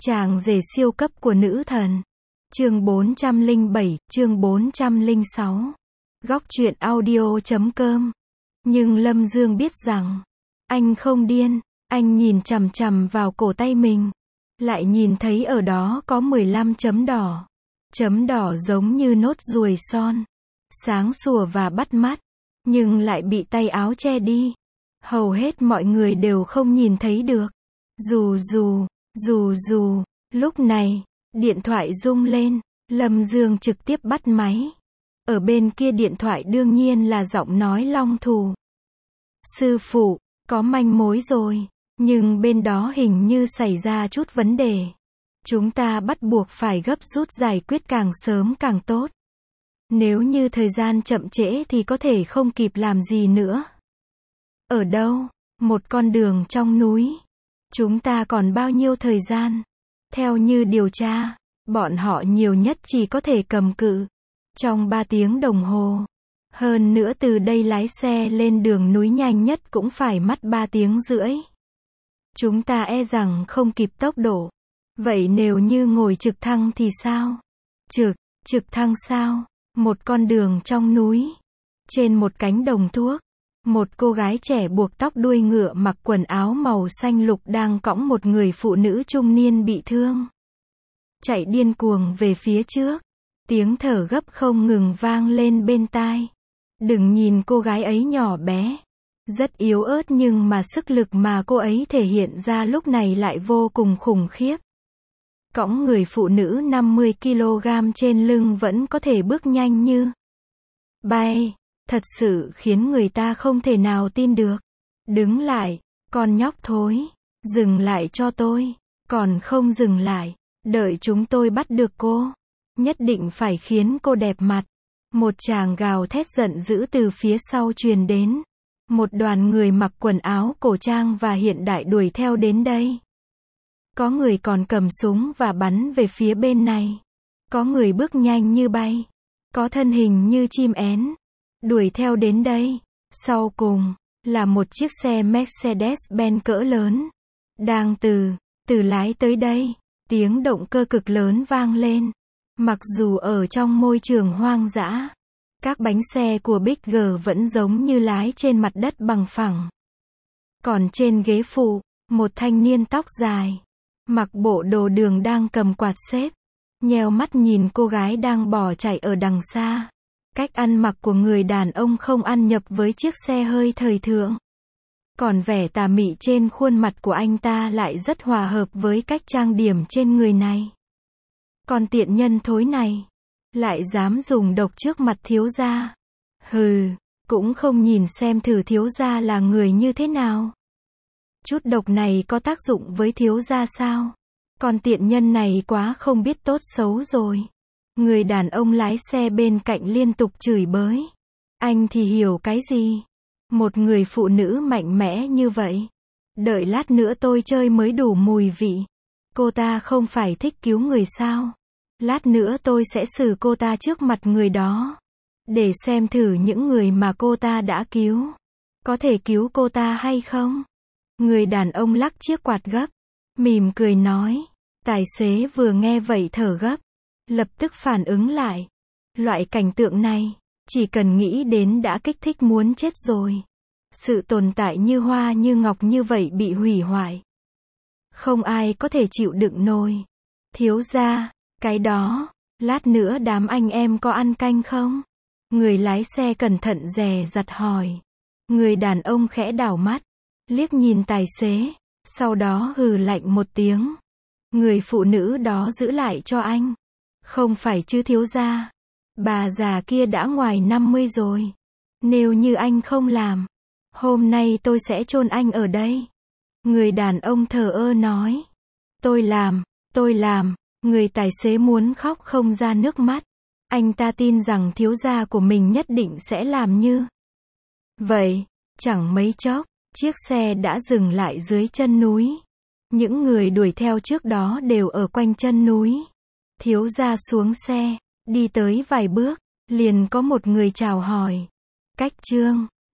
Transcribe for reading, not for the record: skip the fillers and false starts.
Chàng rể siêu cấp của nữ thần. Chương 407, chương 406. Góc truyện audio.com. Nhưng Lâm Dương biết rằng, anh không điên, anh nhìn chằm chằm vào cổ tay mình. Lại nhìn thấy ở đó có 15 chấm đỏ. Chấm đỏ giống như nốt ruồi son. Sáng sủa và bắt mắt. Nhưng lại bị tay áo che đi. Hầu hết mọi người đều không nhìn thấy được. Dù, lúc này, điện thoại rung lên, Lâm Dương trực tiếp bắt máy. Ở bên kia điện thoại đương nhiên là giọng nói Long Thù. Sư phụ, có manh mối rồi, nhưng bên đó hình như xảy ra chút vấn đề. Chúng ta bắt buộc phải gấp rút giải quyết càng sớm càng tốt. Nếu như thời gian chậm trễ thì có thể không kịp làm gì nữa. Ở đâu? Một con đường trong núi. Chúng ta còn bao nhiêu thời gian? Theo như điều tra, bọn họ nhiều nhất chỉ có thể cầm cự trong 3 tiếng đồng hồ. Hơn nữa từ đây lái xe lên đường núi nhanh nhất cũng phải mất 3 tiếng rưỡi. Chúng ta e rằng không kịp tốc độ. Vậy nếu như ngồi trực thăng thì sao? Trực thăng sao? Một con đường trong núi. Trên một cánh đồng thuốc. Một cô gái trẻ buộc tóc đuôi ngựa mặc quần áo màu xanh lục đang cõng một người phụ nữ trung niên bị thương. Chạy điên cuồng về phía trước. Tiếng thở gấp không ngừng vang lên bên tai. Đừng nhìn cô gái ấy nhỏ bé. Rất yếu ớt nhưng mà sức lực mà cô ấy thể hiện ra lúc này lại vô cùng khủng khiếp. Cõng người phụ nữ 50 kg trên lưng vẫn có thể bước nhanh như bay. Thật sự khiến người ta không thể nào tin được. Đứng lại, con nhóc thối. Dừng lại cho tôi. Còn không dừng lại. Đợi chúng tôi bắt được cô. Nhất định phải khiến cô đẹp mặt. Một chàng gào thét giận dữ từ phía sau truyền đến. Một đoàn người mặc quần áo cổ trang và hiện đại đuổi theo đến đây. Có người còn cầm súng và bắn về phía bên này. Có người bước nhanh như bay. Có thân hình như chim én. Đuổi theo đến đây. Sau cùng, là một chiếc xe Mercedes-Benz cỡ lớn. Đang từ lái tới đây. Tiếng động cơ cực lớn vang lên. Mặc dù ở trong môi trường hoang dã, các bánh xe của Big G vẫn giống như lái trên mặt đất bằng phẳng. Còn trên ghế phụ, một thanh niên tóc dài, mặc bộ đồ đường đang cầm quạt xếp, nheo mắt nhìn cô gái đang bỏ chạy ở đằng xa. Cách ăn mặc của người đàn ông không ăn nhập với chiếc xe hơi thời thượng. Còn vẻ tà mị trên khuôn mặt của anh ta lại rất hòa hợp với cách trang điểm trên người này. Còn tiện nhân thối này, lại dám dùng độc trước mặt thiếu gia. Hừ, cũng không nhìn xem thử thiếu gia là người như thế nào. Chút độc này có tác dụng với thiếu gia sao? Còn tiện nhân này quá không biết tốt xấu rồi. Người đàn ông lái xe bên cạnh liên tục chửi bới. Anh thì hiểu cái gì? Một người phụ nữ mạnh mẽ như vậy. Đợi lát nữa tôi chơi mới đủ mùi vị. Cô ta không phải thích cứu người sao? Lát nữa tôi sẽ xử cô ta trước mặt người đó. Để xem thử những người mà cô ta đã cứu. Có thể cứu cô ta hay không? Người đàn ông lắc chiếc quạt gấp. Mỉm cười nói. Tài xế vừa nghe vậy thở gấp. Lập tức phản ứng lại. Loại cảnh tượng này, chỉ cần nghĩ đến đã kích thích muốn chết rồi. Sự tồn tại như hoa như ngọc như vậy bị hủy hoại. Không ai có thể chịu đựng nổi. Thiếu gia, cái đó, lát nữa đám anh em có ăn canh không? Người lái xe cẩn thận dè dặt hỏi. Người đàn ông khẽ đảo mắt, liếc nhìn tài xế, sau đó hừ lạnh một tiếng. Người phụ nữ đó giữ lại cho anh. Không phải chứ thiếu gia. Bà già kia đã ngoài 50 rồi. Nếu như anh không làm, hôm nay tôi sẽ chôn anh ở đây. Người đàn ông thờ ơ nói. Tôi làm. Người tài xế muốn khóc không ra nước mắt. Anh ta tin rằng thiếu gia của mình nhất định sẽ làm như vậy. Chẳng mấy chốc, chiếc xe đã dừng lại dưới chân núi. Những người đuổi theo trước đó đều ở quanh chân núi. Thiếu gia xuống xe, đi tới vài bước, liền có một người chào hỏi. Cách Trương,